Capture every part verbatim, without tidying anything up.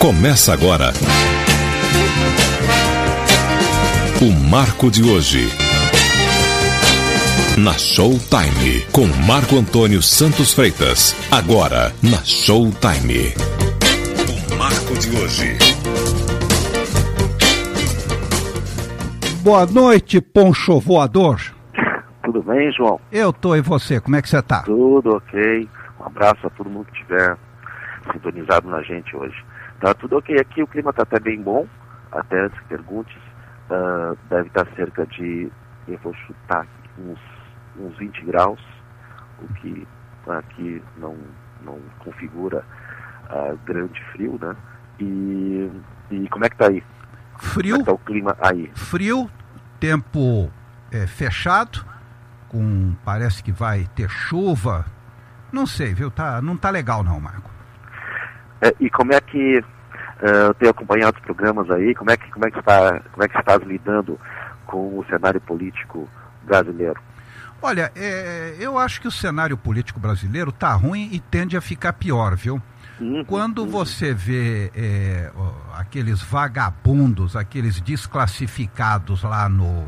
Começa agora o Marco de Hoje, na Showtime, com Marco Antônio Santos Freitas. Agora, na Showtime. O Marco de Hoje. Boa noite, Poncho Voador. Tudo bem, João? Eu tô, e você? Como é que você tá? Tudo ok. Um abraço a todo mundo que estiver sintonizado na gente hoje. Tá tudo ok aqui, o clima tá até bem bom, até antes que perguntes, uh, deve estar cerca de, eu vou chutar uns, uns vinte graus, o que aqui não, não configura uh, grande frio, né? E, e como é que tá aí? Frio. Como é que tá o clima aí? Frio, tempo é, fechado, com, parece que vai ter chuva, não sei, viu? Tá, não tá legal não, Marco. É, e como é que uh, eu tenho acompanhado os programas aí, como é que como é que está como é que está lidando com o cenário político brasileiro? Olha, é, eu acho que o cenário político brasileiro tá ruim e tende a ficar pior, viu? Uhum, Quando uhum. você vê é, aqueles vagabundos, aqueles desclassificados lá no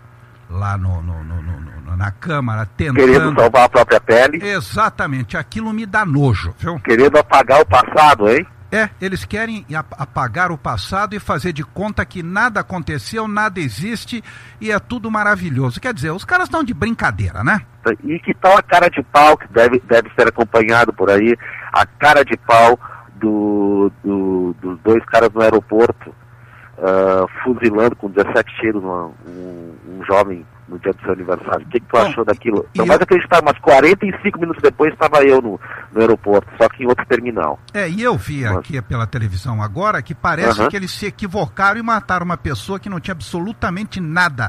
lá no, no, no, no, na Câmara, tentando... Querendo salvar a própria pele. Exatamente, aquilo me dá nojo, viu? Querendo apagar o passado, hein? É, eles querem apagar o passado e fazer de conta que nada aconteceu, nada existe e é tudo maravilhoso. Quer dizer, os caras estão de brincadeira, né? E que tal a cara de pau, que deve, deve ser acompanhado por aí, a cara de pau do, do, dos dois caras no aeroporto, Uh, fuzilando com dezessete tiros um, um, um jovem no dia do seu aniversário. O que, que tu Bom, achou daquilo? Não vais acreditar, mas quarenta e cinco minutos depois estava eu no, no aeroporto, só que em outro terminal. É, e eu vi mas... aqui pela televisão agora que parece uh-huh. que eles se equivocaram e mataram uma pessoa que não tinha absolutamente nada.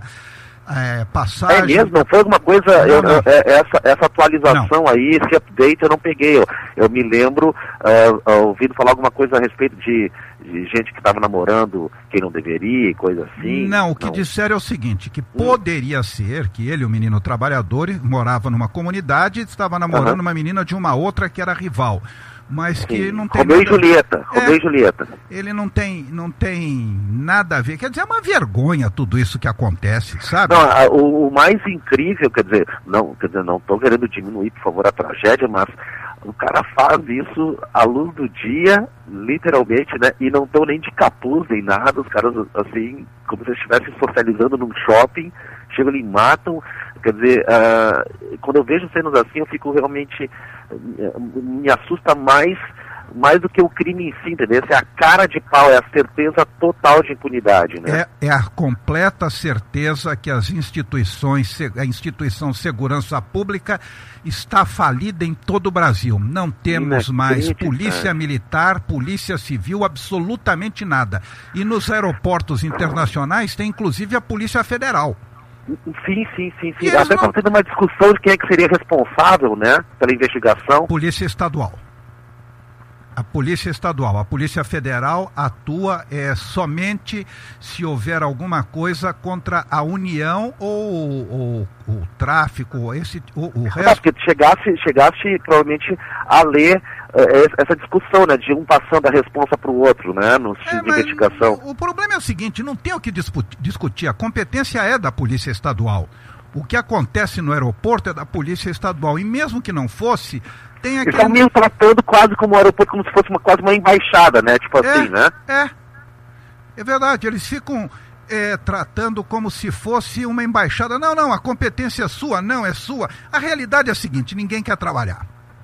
É, passagem... é mesmo? Não foi alguma coisa, não, eu, não. Eu, essa, essa atualização não. aí, esse update eu não peguei. Eu, eu me lembro, uh, uh, ouvindo falar alguma coisa a respeito de, de gente que estava namorando quem não deveria e coisa assim. Não, o que não. disseram é o seguinte, que poderia hum. ser que ele, o menino trabalhador, morava numa comunidade e estava namorando uh-huh. uma menina de uma outra que era rival. Mas que Sim. não tem Romeu nada... e Julieta, é, Romeu e Julieta. Ele não tem, não tem nada a ver. Quer dizer, é uma vergonha tudo isso que acontece, sabe? Não, a, o, o mais incrível, quer dizer, não, quer dizer, não estou querendo diminuir, por favor, a tragédia, mas o cara faz isso à luz do dia, literalmente, né? E não estão nem de capuz nem nada, os caras assim, como se estivessem socializando num shopping, chegam ali e matam. Quer dizer, uh, quando eu vejo cenas assim, eu fico realmente, uh, me assusta mais, mais do que o crime em si, entendeu? É a cara de pau, é a certeza total de impunidade, né? É, é a completa certeza que as instituições, a instituição de segurança pública está falida em todo o Brasil. Não temos mais polícia militar, polícia civil, absolutamente nada. E nos aeroportos internacionais tem inclusive a Polícia Federal. Sim, sim, sim, sim. Até estava não... tendo uma discussão de quem é que seria responsável, né, pela investigação. Polícia Estadual. A Polícia Estadual. A Polícia Federal atua é, somente se houver alguma coisa contra a União ou, ou o tráfico, esse, o, o resto... Ah, porque tu chegasse, chegasse provavelmente a ler uh, essa discussão, né, de um passando a responsa para o outro, né, no sentido é, de investigação. O, o problema é o seguinte, não tem o que discutir, a competência é da Polícia Estadual. O que acontece no aeroporto é da Polícia Estadual, e mesmo que não fosse... Tem aquele... Eles estão meio tratando quase como o aeroporto, como se fosse uma, quase uma embaixada, né? Tipo é, assim, né? É, é verdade, eles ficam é, tratando como se fosse uma embaixada. Não, não, a competência é sua, não, é sua. A realidade é a seguinte, ninguém quer trabalhar.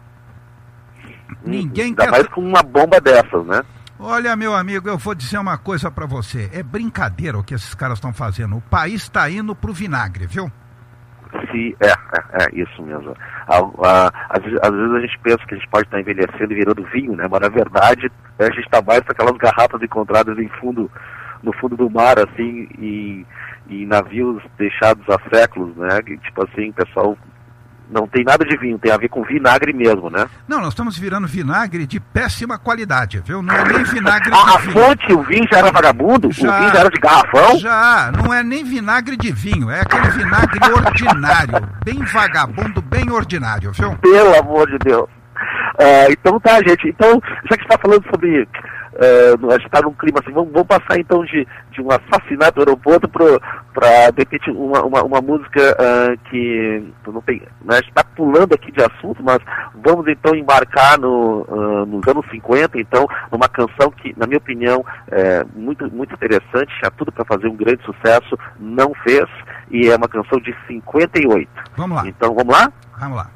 Hum, ninguém ainda quer... mais com uma bomba dessas, né? Olha, meu amigo, eu vou dizer uma coisa pra você. É brincadeira o que esses caras estão fazendo. O país está indo pro vinagre, viu? Sim, é, é, é isso mesmo. A, a, às, às vezes a gente pensa que a gente pode estar envelhecendo e virando vinho, né? Mas na verdade a gente está mais com aquelas garrafas encontradas em fundo, no fundo do mar, assim, em, em navios deixados há séculos, né? Que, tipo assim, o pessoal não tem nada de vinho, tem a ver com vinagre mesmo, né? Não, nós estamos virando vinagre de péssima qualidade, viu? Não é nem vinagre de ah, vinho. A fonte, o vinho já era vagabundo? Já, o vinho já era de garrafão? Já, não é nem vinagre de vinho, é aquele vinagre ordinário, bem vagabundo, bem ordinário, viu? Pelo amor de Deus. Uh, então tá, gente. Então, já que você está falando sobre uh, a gente está num clima assim, vamos, vamos passar então de, de um assassinato no aeroporto para, de repente, uma, uma, uma música uh, que não tem, né, a gente está pulando aqui de assunto, mas vamos então embarcar no, uh, nos anos cinquenta, então, numa canção que, na minha opinião, é muito, muito interessante, tinha tudo para fazer um grande sucesso, não fez, e é uma canção de cinquenta e oito. Vamos lá. Então, vamos lá? Vamos lá.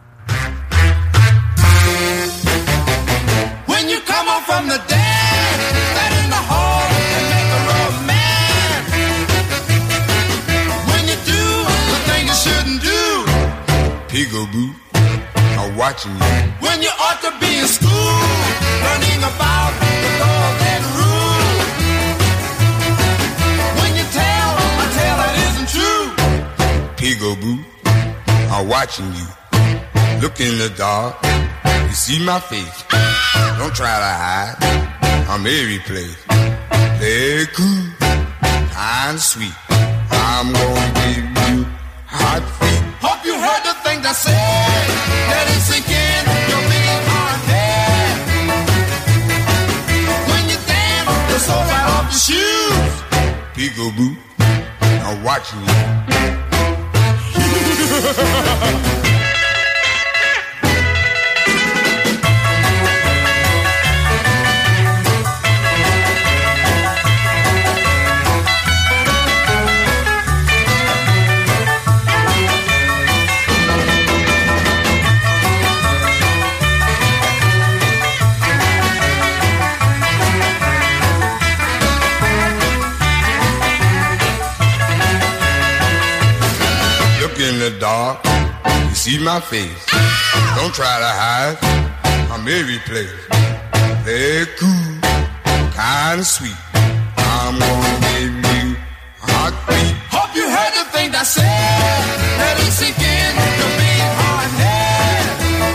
When you come on from the dead, that in the hall and make a real man. When you do the thing you shouldn't do, peekaboo, I'm watching you. When you ought to be in school, learning about the golden rule. When you tell a tale that isn't true, peekaboo, I'm watching you. Look in the dark, you see my face. Don't try to hide, I'm every place. Play it cool, kind sweet. I'm gonna give you hot feet. Hope you heard the thing I said. Let it sink in your big hard head. When you dance, the soul right off your shoes. Peekaboo, I'm watching you. In the dark, you see my face. Don't try to hide, I'm every place. Play it cool, kind of sweet. I'm gonna give you a hot beat. Hope you heard the thing I said. Let it sink in your big hard head.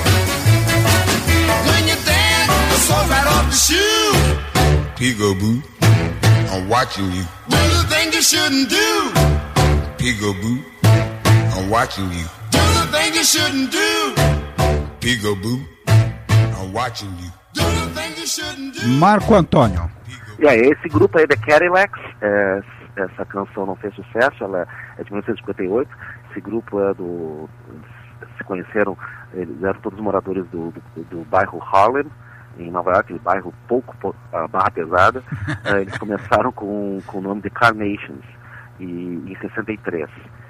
When you dance, the soul right off the shoe. Peekaboo, I'm watching you. Do the thing you shouldn't do. Peekaboo, I'm watching you. Do the thing you shouldn't do. Peekaboo, I'm watching you. Do the thing you shouldn't do. Marco Antônio. E aí, esse grupo aí, The Cadillacs, é, essa canção não fez sucesso, ela é de mil novecentos e cinquenta e oito. Esse grupo é do... se conheceram, eles eram todos moradores do, do, do bairro Harlem, em Nova York, bairro pouco, uh, barra pesada. uh, eles começaram com, com o nome de Carnations, e, em sessenta e três.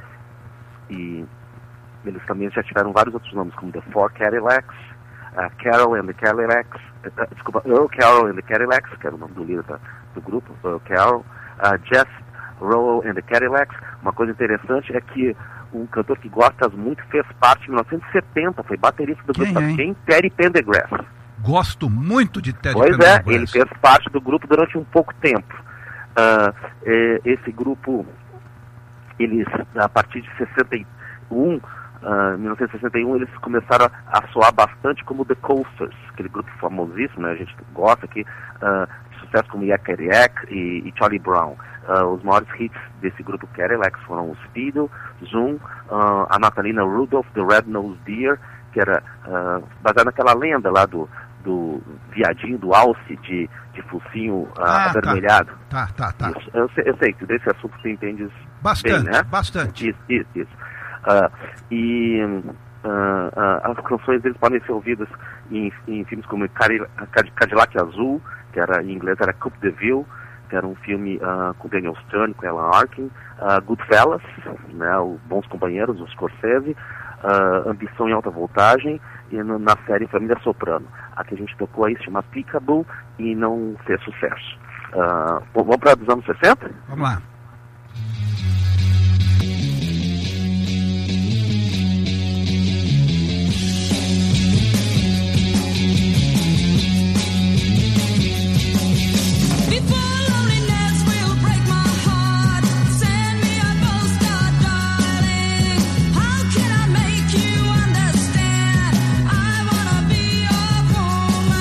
E eles também já tiveram vários outros nomes, como The Four Cadillacs, uh, Carol and the Cadillacs, uh, desculpa, Earl Carroll and the Cadillacs, que era o nome do líder da, do grupo, Earl Carroll, uh, Jeff Rowell and the Cadillacs. Uma coisa interessante é que um cantor que gostas muito fez parte em mil novecentos e setenta, foi baterista do grupo, quem, quem? Terry Pendergrass. Gosto muito de Terry Pois Pendergrass. é, ele fez parte do grupo durante um pouco tempo. Uh, esse grupo, eles, a partir de sessenta e um, uh, mil novecentos e sessenta e um, eles começaram a, a soar bastante como The Coasters, aquele grupo famosíssimo, né? A gente gosta aqui, uh, de sucesso como Yakety Yak e, e Charlie Brown. Uh, os maiores hits desse grupo Cadillacs foram o Speedo, Zoom, uh, a natalina Rudolph, The Red-Nosed Deer, que era uh, baseada naquela lenda lá do, do viadinho, do alce de, de focinho uh, ah, avermelhado. Tá, tá, tá. Isso. Eu, sei, eu sei que desse assunto você entende bastante, bem, né? Bastante. Isso, isso, isso. Uh, e uh, uh, as canções deles podem ser ouvidas em, em filmes como Cadillac Azul, que era em inglês era Coupe de Ville, que era um filme uh, com Daniel Stern, com Alan Arkin, uh, Goodfellas, né, os Bons Companheiros, os Scorsese, uh, Ambição em Alta Voltagem, e no, na série Família Soprano. A que a gente tocou aí se chama Peekaboo e não fez sucesso. Uh, vamos para os anos sessenta? Vamos lá.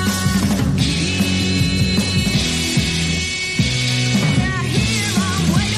Wait.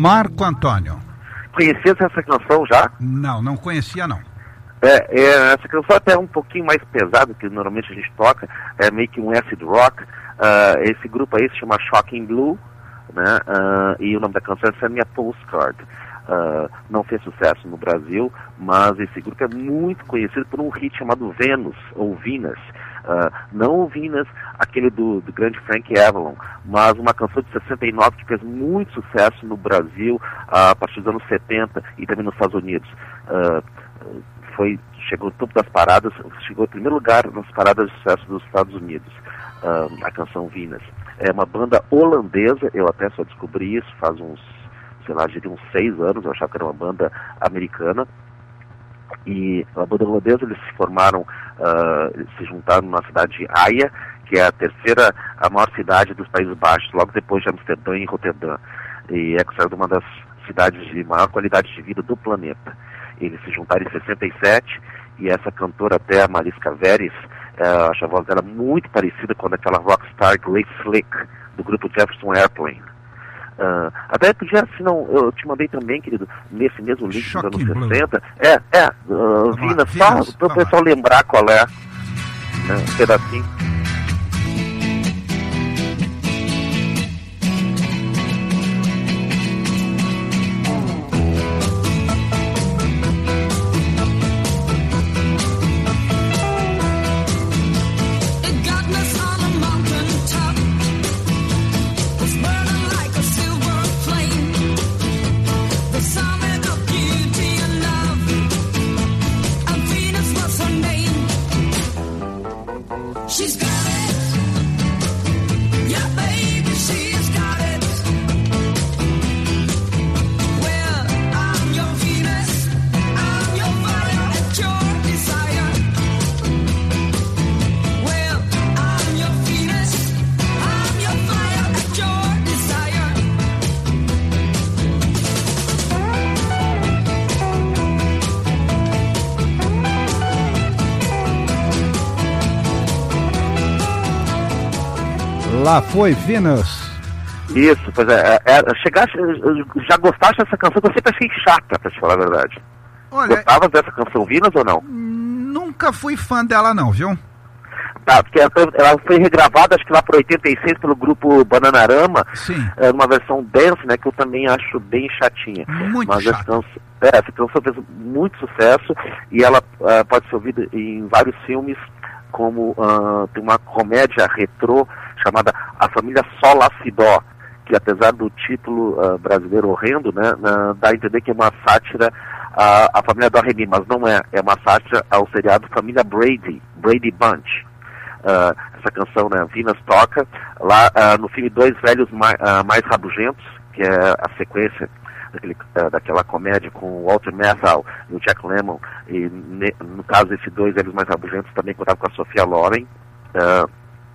Marco Antônio. Conhecia essa canção já? Não, não conhecia não. É, é, essa canção até é um pouquinho mais pesada que normalmente a gente toca, é meio que um acid rock. Uh, esse grupo aí se chama Shocking Blue, né? Uh, e o nome da canção é Send Me a Postcard. Uh, não fez sucesso no Brasil, mas esse grupo é muito conhecido por um hit chamado Venus, ou Venus. Uh, não o Venus, aquele do, do grande Frank Avalon, mas uma canção de sessenta e nove que fez muito sucesso no Brasil uh, a partir dos anos setenta e também nos Estados Unidos. Uh, foi, chegou no topo das paradas, chegou em primeiro lugar nas paradas de sucesso dos Estados Unidos, uh, a canção Venus. É uma banda holandesa, eu até só descobri isso faz uns, sei lá, diria uns seis anos, eu achava que era uma banda americana. E a banda holandesa, eles se formaram, uh, eles se juntaram na cidade de Haia, que é a terceira, a maior cidade dos Países Baixos, logo depois de Amsterdã e Roterdã. E é considerada uma das cidades de maior qualidade de vida do planeta. Eles se juntaram em sessenta e sete, e essa cantora até, a Mariska Veres, uh, acho a voz dela muito parecida com aquela rockstar Grace Slick, do grupo Jefferson Airplane. Uh, até podia, se não, eu te mandei também, querido, nesse mesmo link dos anos sessenta. É, é, uh, Vina, só para o pessoal lembrar qual é, né, um pedacinho. She's got it. Yeah, baby, she's got it. Well, I'm your Venus. I'm your fire at your desire. Well, I'm your Venus. I'm your fire at your desire. Lá foi Venus. Isso, pois é, é, é chegaste, já gostaste dessa canção que eu sempre achei chata, pra te falar a verdade. Olha, gostavas dessa canção Venus ou não? Nunca fui fã dela não, viu? Tá, porque ela foi, ela foi regravada, acho que lá por oitenta e seis, pelo grupo Bananarama. Sim. É, numa versão dance, né, que eu também acho bem chatinha. Muito Mas chata. essa canção, é, essa canção fez muito sucesso e ela uh, pode ser ouvida em vários filmes, como uh, tem uma comédia retrô chamada A Família Solacidó, que apesar do título uh, brasileiro horrendo, né, uh, dá a entender que é uma sátira à, à família do Remy, mas não é, é uma sátira ao seriado Família Brady, Brady Bunch. Uh, essa canção, né, Venus toca lá uh, no filme Dois Velhos Mais, uh, Mais Rabugentos, que é a sequência daquele, uh, daquela comédia com o Walter Matthau e o Jack Lemmon, e ne, no caso esses Dois Velhos Mais Rabugentos também contava com a Sophia Loren. Uh,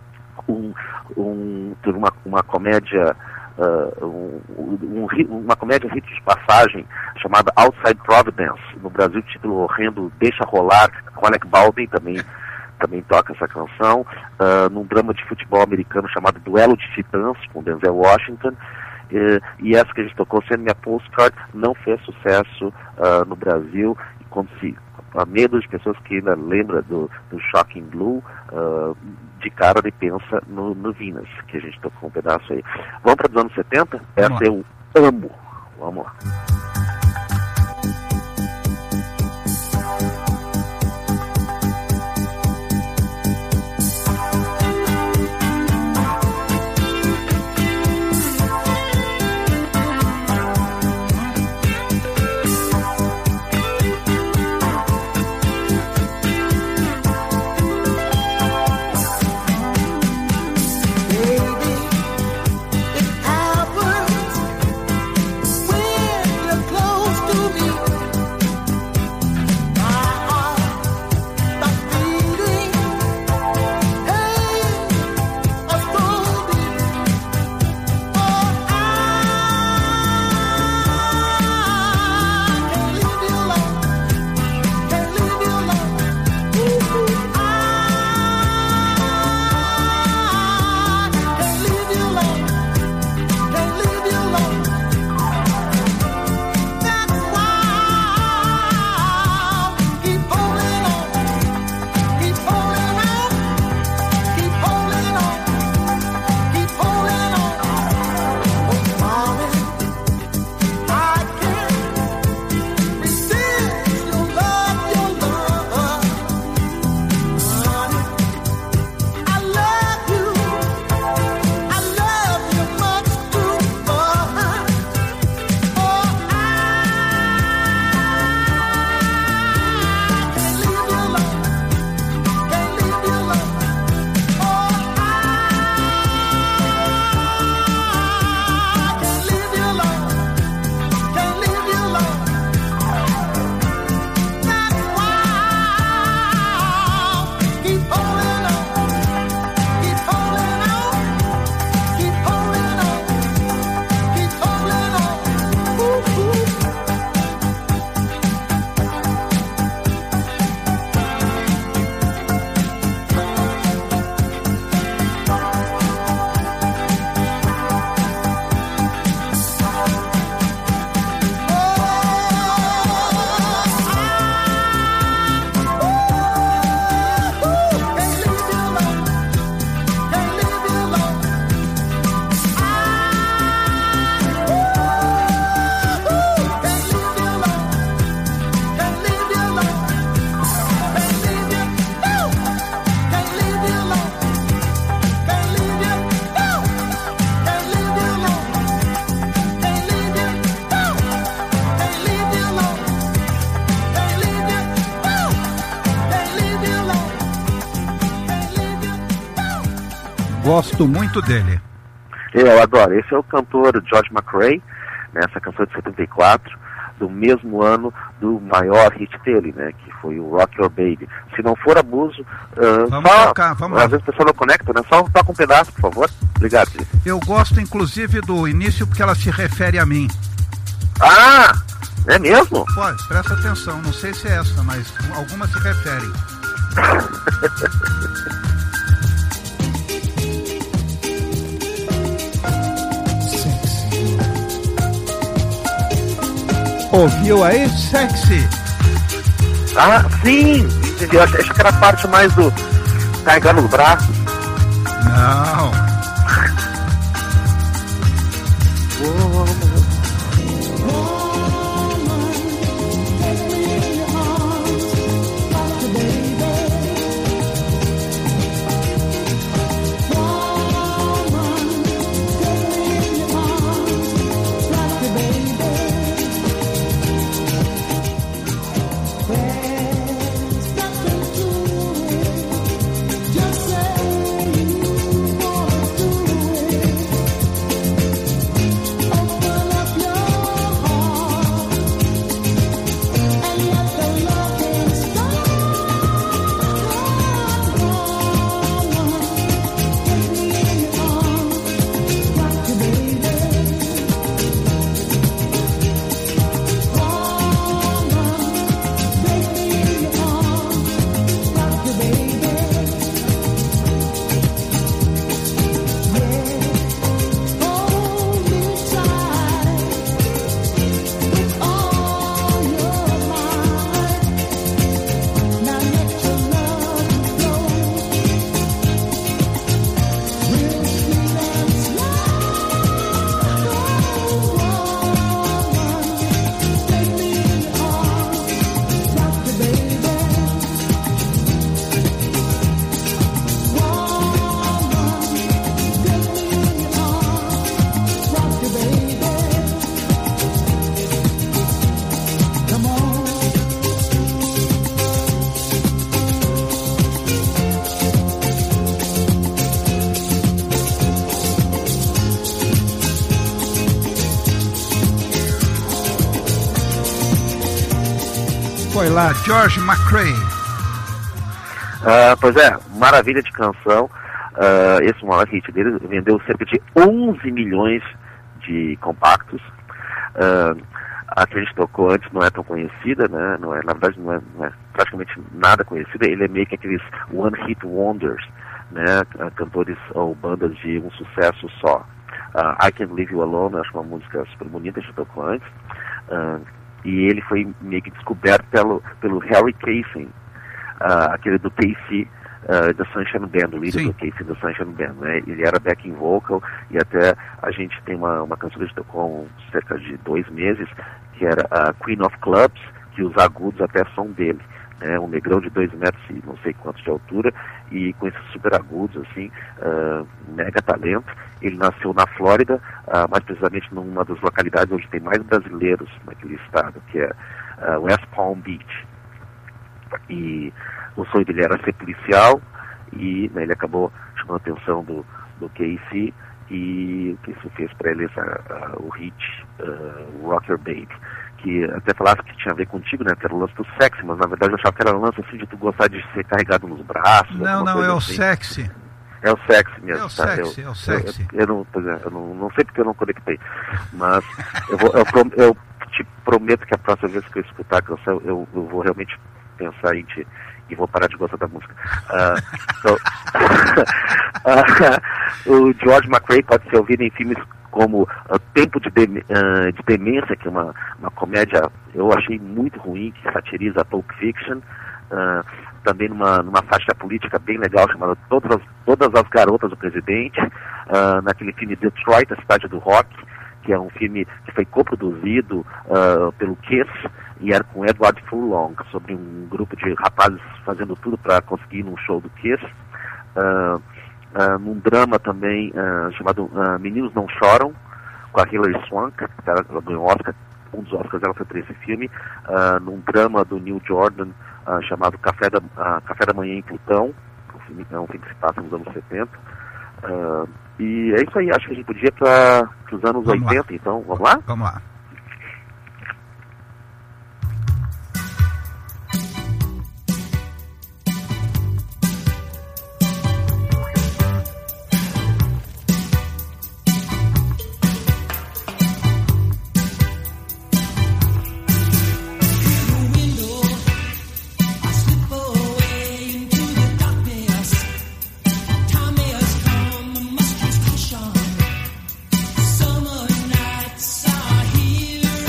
um, um, uma, uma comédia uh, um, um, uma comédia rito de passagem chamada Outside Providence, no Brasil título horrendo Deixa Rolar, com Alec Baldwin também também toca essa canção, uh, num drama de futebol americano chamado Duelo de Titãs, com Denzel Washington, uh, e essa que a gente tocou, Send Me a Postcard, não fez sucesso uh, no Brasil, e quando se, a medo de pessoas que ainda lembram do, do Shocking Blue, uh, de cara ele pensa no, no Venus, que a gente tocou um pedaço aí. Vamos para os anos setenta? Essa eu amo. Vamos lá. Baby, it happens when Gosto muito dele. Eu adoro. Esse é o cantor George McRae, né, essa canção de setenta e quatro, do mesmo ano do maior hit dele, né, que foi o Rock Your Baby. Se não for abuso, uh, vamos só, tocar, vamos às lá. vezes a pessoa não conecta, né? Só toca um pedaço, por favor. Obrigado. Eu gosto, inclusive, do início porque ela se refere a mim. Ah, é mesmo? Pode, presta atenção, não sei se é essa, mas algumas se referem. Ouviu aí? Sexy. Ah, sim! Entendi. Eu achei que era a parte mais do carregar nos braços. Não. Foi lá, George McRae. Uh, pois é, maravilha de canção. Uh, esse maior hit dele vendeu cerca de onze milhões de compactos. Uh, a que a gente tocou antes não é tão conhecida, né? Não é, na verdade não é, não é praticamente nada conhecida. Ele é meio que aqueles one hit wonders, né? Cantores ou bandas de um sucesso só. Uh, I Can't Leave You Alone, acho uma música super bonita, a gente tocou antes. Uh, e ele foi meio que descoberto pelo, pelo Harry Casey, uh, aquele do Casey uh, da Sunshine Band, o líder do Casey da Sunshine Band, né? Ele era backing vocal e até a gente tem uma, uma canção que a gente tocou há cerca de dois meses, que era a uh, Queen of Clubs, que os agudos até são dele. É, um negrão de dois metros e não sei quantos de altura, e com esses super agudos, assim, uh, mega talento. Ele nasceu na Flórida, uh, mais precisamente numa das localidades onde tem mais brasileiros naquele estado, que é uh, West Palm Beach. E o sonho dele era ser policial, e né, ele acabou chamando a atenção do, do Casey, e o que isso fez para ele essa, uh, o hit uh, Rock Your Baby, que até falasse que tinha a ver contigo, né, que era o lance do sexy, mas na verdade eu achava que era o lance assim de tu gostar de ser carregado nos braços. Não, não, é o assim. sexy. É o sexy mesmo. É o tá? sexy, eu, é o sexy. Eu, eu, eu, não, pois é, eu não, não sei porque eu não conectei, mas eu, vou, eu, prom, eu te prometo que a próxima vez que eu escutar a canção, eu, eu vou realmente pensar em ti e vou parar de gostar da música. Uh, so, uh, o George McRae pode ser ouvido em filmes como uh, Tempo de, Dem uh, de Demência, que é uma, uma comédia, eu achei muito ruim, que satiriza a Pulp Fiction, uh, também numa, numa faixa política bem legal, chamada Todas as, Todas as Garotas do Presidente, uh, naquele filme Detroit, a Cidade do Rock, que é um filme que foi coproduzido uh, pelo Kiss, e era com Edward Furlong, sobre um grupo de rapazes fazendo tudo para conseguir ir num show do Kiss. Uh, Uh, num drama também uh, chamado uh, Meninos Não Choram, com a Hilary Swank, que ela, ela ganhou Oscar, um dos Oscars ela foi para esse filme, uh, num drama do Neil Jordan uh, chamado Café da, uh, Café da Manhã em Plutão, um filme, é um filme que se passa nos anos setenta, Uh, e é isso aí, acho que a gente podia para os anos Vamos oitenta, lá. então, vamos lá? Vamos lá. Summer nights are here.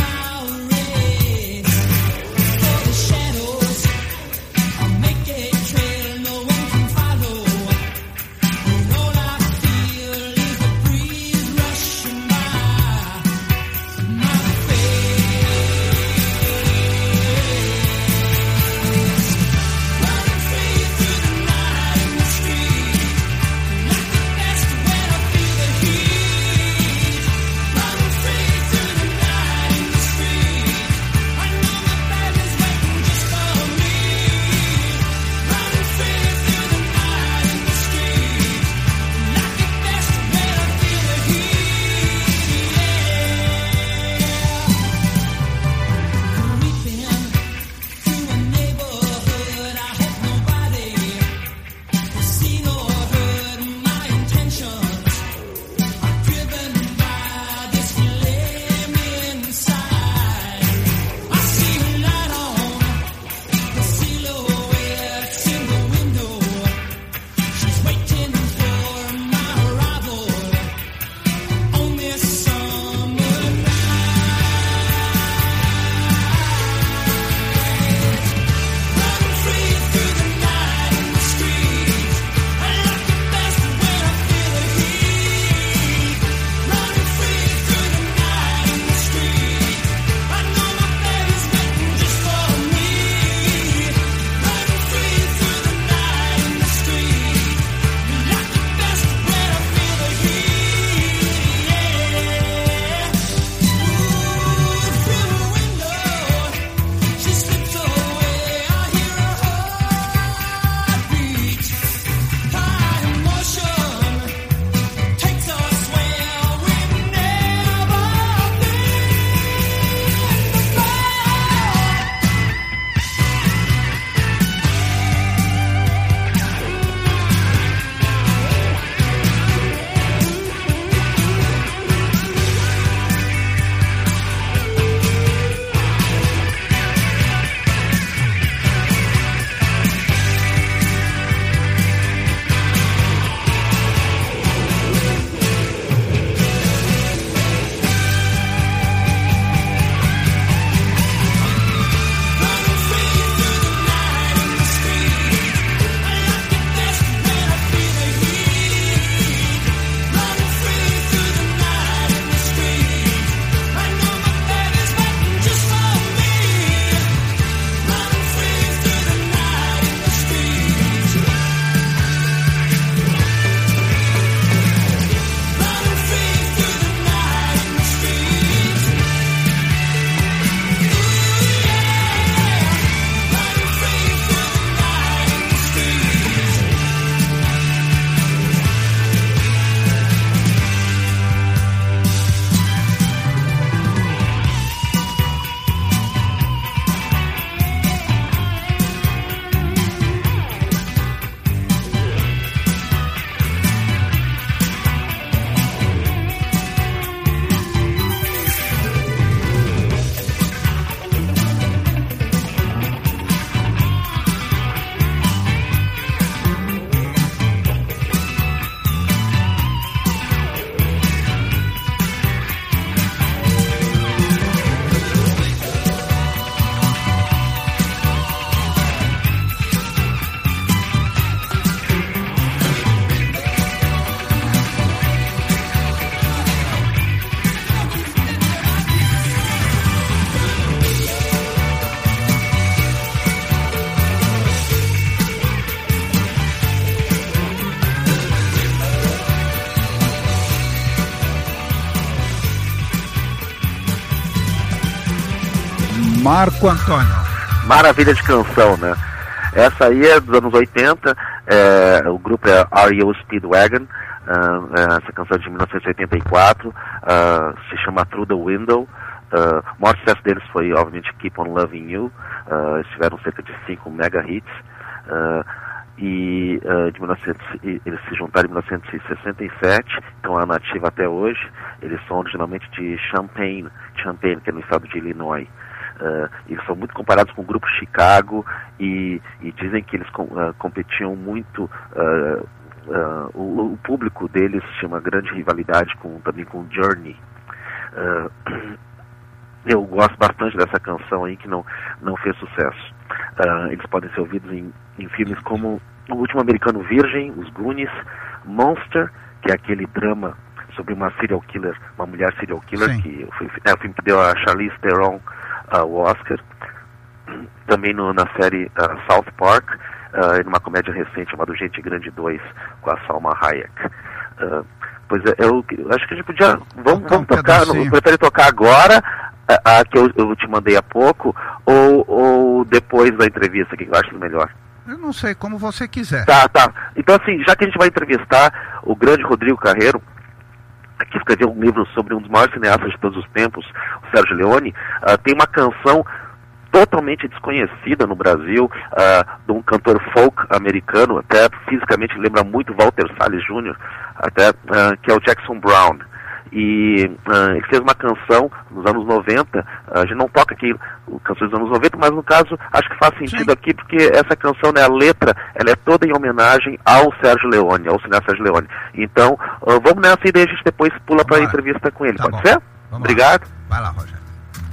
Marco Antônio. Maravilha de canção, né? Essa aí é dos anos oitenta, é, o grupo é R E O Speedwagon, uh, essa canção é de mil novecentos e oitenta e quatro, uh, se chama Through the Window. Uh, o maior sucesso deles foi, obviamente, Keep on Loving You. Uh, eles tiveram cerca de cinco mega hits. Uh, e uh, de mil e novecentos, eles se juntaram em mil novecentos e sessenta e sete, estão lá na ativa até hoje. Eles são originalmente de Champaign, Champaign, que é no estado de Illinois. Uh, eles são muito comparados com o grupo Chicago e, e dizem que eles com, uh, competiam muito. Uh, uh, o, o público deles tinha uma grande rivalidade com, também com Journey. Uh, eu gosto bastante dessa canção aí que não, não fez sucesso. Uh, eles podem ser ouvidos em, em filmes como O Último Americano Virgem, Os Goonies, Monster, que é aquele drama sobre uma serial killer, uma mulher serial killer, Sim. que foi é o filme que deu a Charlize Theron uh, o Oscar. Também no, na série uh, South Park, uh, numa comédia recente chamada Gente Grande dois, com a Salma Hayek. Uh, pois é, eu, eu acho que a gente podia... Vamos, vamos um tocar, não, eu prefiro tocar agora, a, a que eu, eu te mandei há pouco, ou, ou depois da entrevista, o que eu acho melhor? Eu não sei, como você quiser. Tá, tá. Então, assim, já que a gente vai entrevistar o grande Rodrigo Carreiro, que escreveu um livro sobre um dos maiores cineastas de todos os tempos, o Sérgio Leone, uh, tem uma canção totalmente desconhecida no Brasil, uh, de um cantor folk americano, até fisicamente lembra muito Walter Salles Júnior, até, uh, que é o Jackson Brown. E uh, ele fez uma canção nos anos noventa, uh, a gente não toca aqui canções dos anos noventa, mas no caso acho que faz sentido Sim. aqui, porque essa canção, né, a letra, ela é toda em homenagem ao Sérgio Leone, ao cineasta Sérgio Leone. Então, uh, vamos nessa e daí a gente depois pula para a entrevista com ele, tá pode bom. ser? Vamos Obrigado. Lá. Vai lá, Rogério.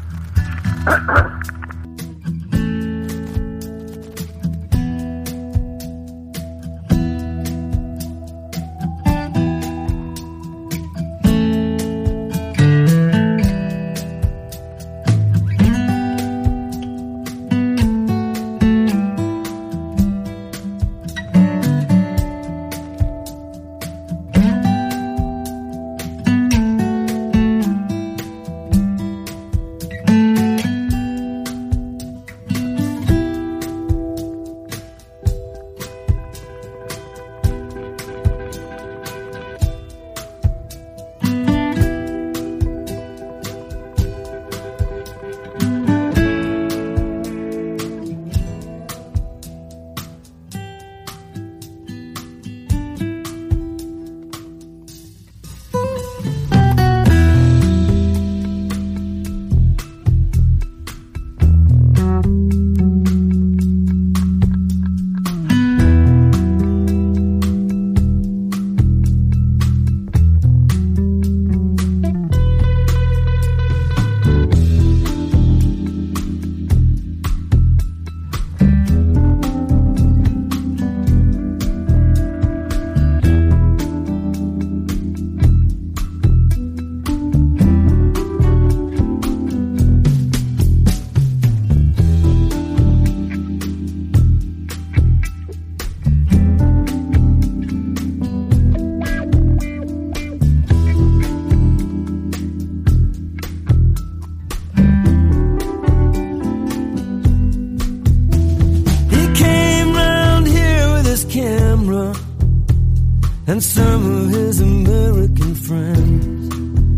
And some of his American friends,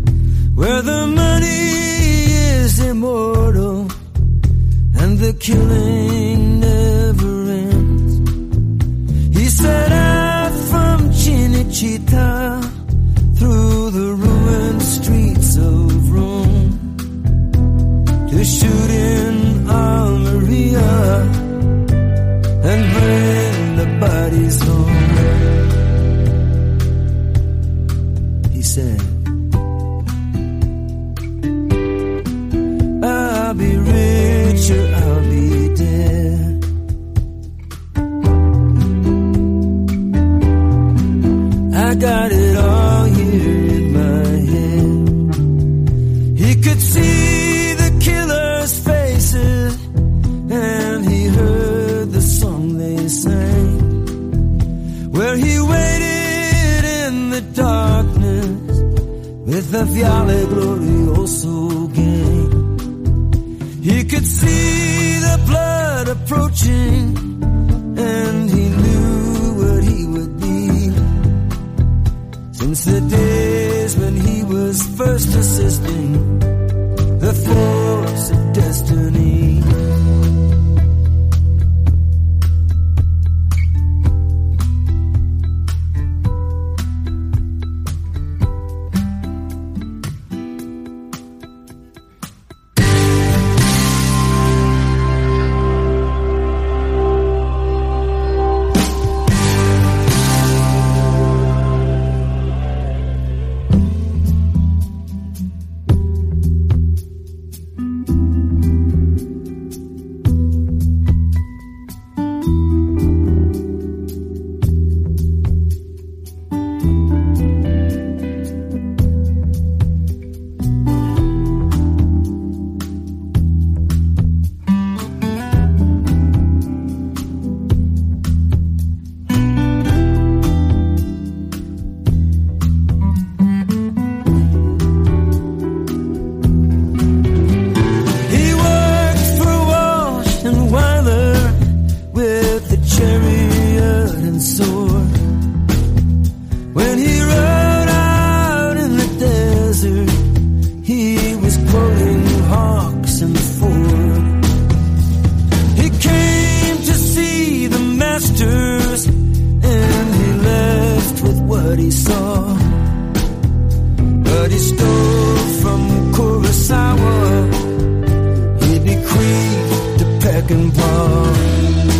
where the money is immortal and the killing never ends. He set out from Cinecittà through the ruined streets of Rome to shoot in Almeria and bring the bodies home. He said, I'll be rich or I'll be dead. I got it all here in my head. He could see the killers' faces and he heard the song they sang, where he waited in the darkness with the Viale Glorioso gang. He could see the blood approaching and he knew chariot and sword. When he rode out in the desert, he was quoting Hawks and Ford. He came to see the masters, and he left with what he saw. But he stole from Kurosawa, he bequeathed to Peckinpah.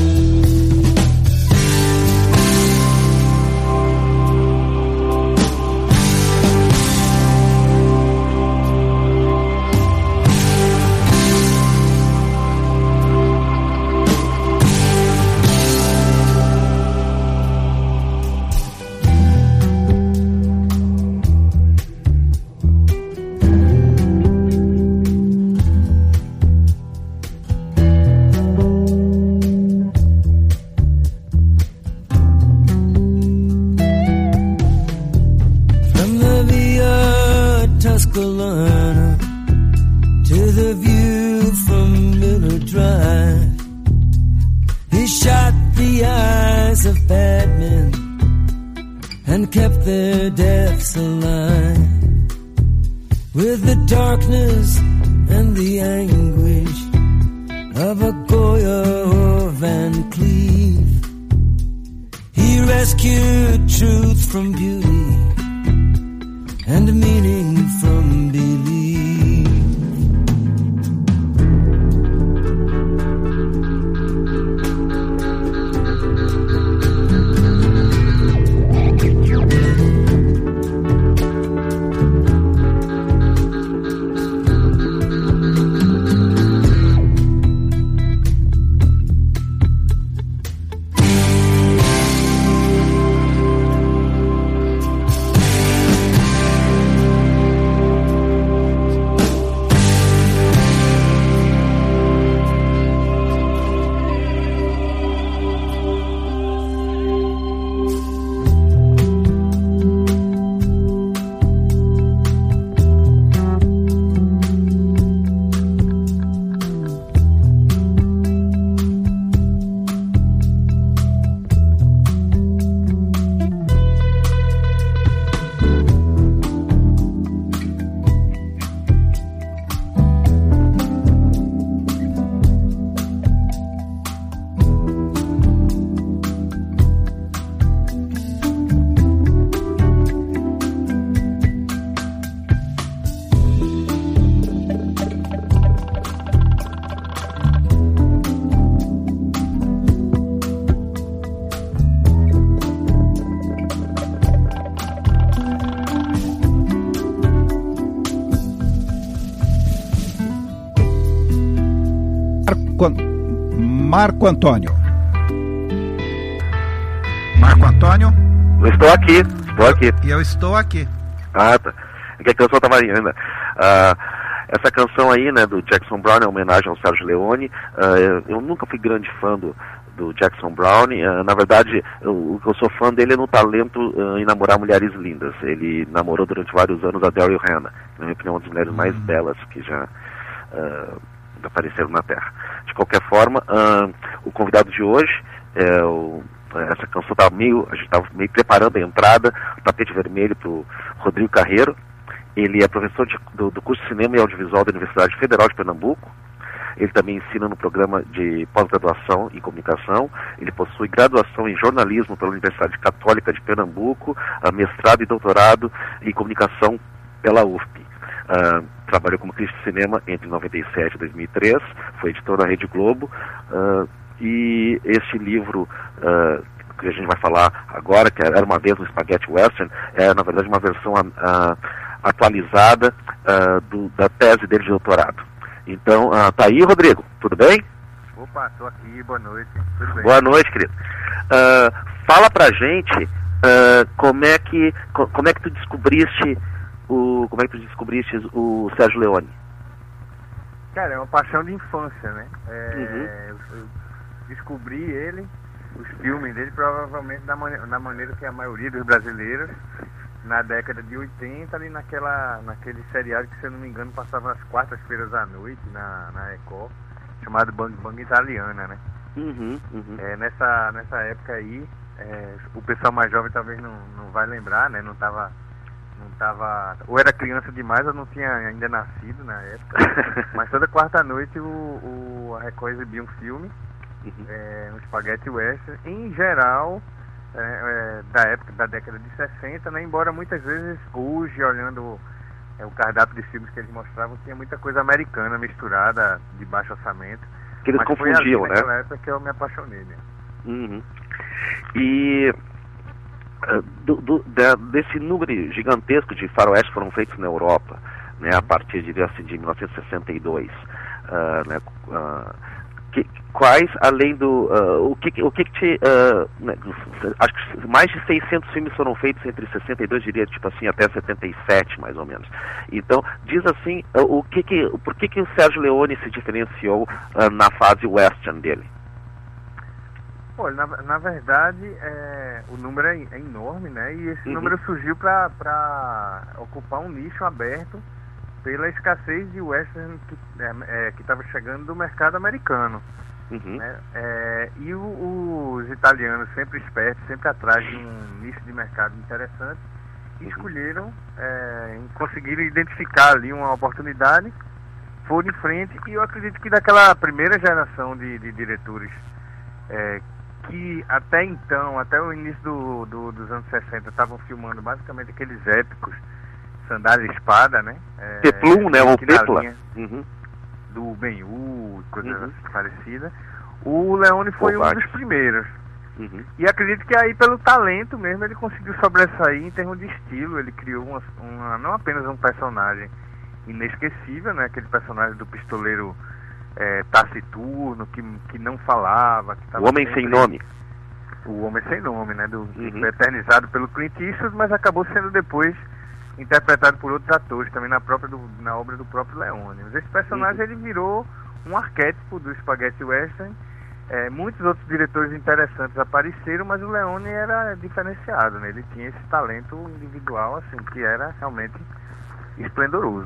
To the view from Miller Drive, he shot the eyes of bad men and kept their deaths alive. With the darkness and the anguish of a Goya or Van Cleef, he rescued truth from beauty and meaning from belief. Marco Antônio. Marco Antônio? Eu estou aqui, estou aqui. E eu estou aqui. Ah, tá. É que a canção estava aí ainda. Ah, essa canção aí, né, do Jackson Browne, é uma homenagem ao Sérgio Leone. Ah, eu, eu nunca fui grande fã do, do Jackson Browne. Ah, na verdade, eu, o que eu sou fã dele é no talento ah, em namorar mulheres lindas. Ele namorou durante vários anos a Daryl Hannah, na minha opinião, uma das mulheres mais belas que já ah, apareceram na Terra. De qualquer forma, uh, o convidado de hoje, é o, essa canção estava meio, a gente estava meio preparando a entrada, o tapete vermelho para o Rodrigo Carreiro. Ele é professor de, do, do curso de Cinema e Audiovisual da Universidade Federal de Pernambuco. Ele também ensina no programa de pós-graduação em comunicação. Ele possui graduação em jornalismo pela Universidade Católica de Pernambuco, uh, mestrado e doutorado em comunicação pela U F P. Uh, trabalhou como crítico de cinema entre noventa e sete e dois mil e três, foi editor da Rede Globo, uh, e este livro uh, que a gente vai falar agora, que era uma vez um Spaghetti Western, é na verdade uma versão uh, atualizada uh, do, da tese dele de doutorado. Então, uh, tá aí, Rodrigo, tudo bem? Opa, tô aqui, boa noite, tudo bem? Boa noite, querido. Uh, fala pra gente uh, como é que como é que tu descobriste O, como é que tu descobriste o Sérgio Leone? Cara, é uma paixão de infância, né? É, uhum. eu, eu descobri ele, os filmes dele, provavelmente da, mane da maneira que a maioria dos brasileiros, na década de oitenta, ali naquela, naquele seriado que, se eu não me engano, passava nas quartas-feiras à noite, na, na Record, chamado Bang Bang Italiana, né? Uhum, uhum. É, nessa, nessa época aí, é, o pessoal mais jovem talvez não, não vai lembrar, né? Não tava, não tava, ou era criança demais ou não tinha ainda nascido na época. Mas toda quarta-noite o, o, a Record exibia um filme, uhum. é, um spaghetti western, em geral, é, é, da época, da década de sessenta, né? Embora muitas vezes, hoje, olhando é, o cardápio de filmes que eles mostravam, tinha muita coisa americana misturada, de baixo orçamento. Que eles Mas confundiam, foi ali, né? naquela época que eu me apaixonei, né? Uhum. E uh, do, do, da, desse número gigantesco de faroeste foram feitos na Europa, né, a partir de, assim, de mil novecentos e sessenta e dois, uh, né, uh, que, quais, além do uh, o que o que, que te, uh, né, acho que mais de seiscentos filmes foram feitos entre sessenta e dois, diria, tipo assim, até setenta e sete, mais ou menos. Então, diz assim, uh, o que que, por que que o Sérgio Leone se diferenciou uh, na fase western dele? Pô, na, na verdade, é, o número é, é enorme, né? E esse uhum. número surgiu para ocupar um nicho aberto pela escassez de western que é, estava chegando do mercado americano. Uhum. Né? É, e o, os italianos, sempre espertos, sempre atrás de um nicho de mercado interessante, uhum. escolheram, é, conseguiram identificar ali uma oportunidade, foram em frente, e eu acredito que daquela primeira geração de, de diretores é, que até então, até o início do, do, dos anos sessenta, estavam filmando basicamente aqueles épicos, Sandália e Espada, né? É, Peplum, né? O Pepla. Uhum. Do Ben-Hur, coisas uhum. parecidas. O Leone foi Pô, um dos primeiros. Uhum. E acredito que aí, pelo talento mesmo, ele conseguiu sobressair em termos de estilo. Ele criou uma, uma, não apenas um personagem inesquecível, né? Aquele personagem do pistoleiro é, taciturno, que, que não falava. Que o Homem sempre... Sem Nome. O Homem Sem Nome, né? Do, uhum. eternizado pelo Clint Eastwood, mas acabou sendo depois interpretado por outros atores também na própria do, na obra do próprio Leone. Mas esse personagem uhum. ele virou um arquétipo do spaghetti western. É, muitos outros diretores interessantes apareceram, mas o Leone era diferenciado, né? Ele tinha esse talento individual, assim, que era realmente esplendoroso.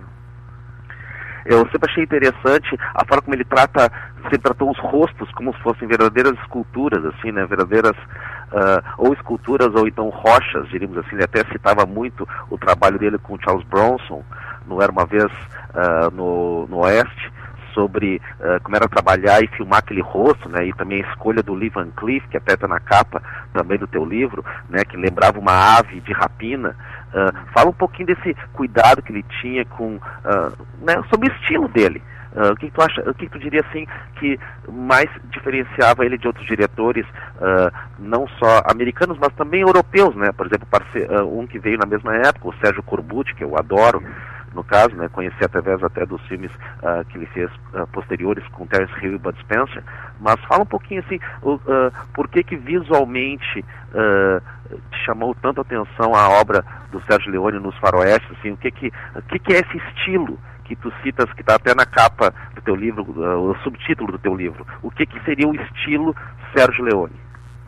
Eu sempre achei interessante a forma como ele trata, sempre tratou os rostos como se fossem verdadeiras esculturas, assim, né, verdadeiras, uh, ou esculturas ou então rochas, diríamos assim. Ele até citava muito o trabalho dele com Charles Bronson, no Era Uma Vez uh, no, no Oeste, sobre uh, como era trabalhar e filmar aquele rosto, né, e também a escolha do Lee Van Cleef, que até está na capa também do teu livro, né, que lembrava uma ave de rapina. Uh, fala um pouquinho desse cuidado que ele tinha com, uh, né, sobre o estilo dele. Uh, o que, que tu acha, o que, que tu diria assim que mais diferenciava ele de outros diretores, uh, não só americanos, mas também europeus, né? Por exemplo, parce- uh, um que veio na mesma época, o Sérgio Corbucci, que eu adoro, no caso, né, conheci através até dos filmes uh, que ele fez uh, posteriores com Terence Hill e Bud Spencer, mas fala um pouquinho assim, uh, uh, por que que visualmente uh, te chamou tanto a atenção a obra do Sérgio Leone nos faroestes, assim, o que que, o que que é esse estilo que tu citas, que está até na capa do teu livro, uh, o subtítulo do teu livro, o que que seria o estilo Sérgio Leone?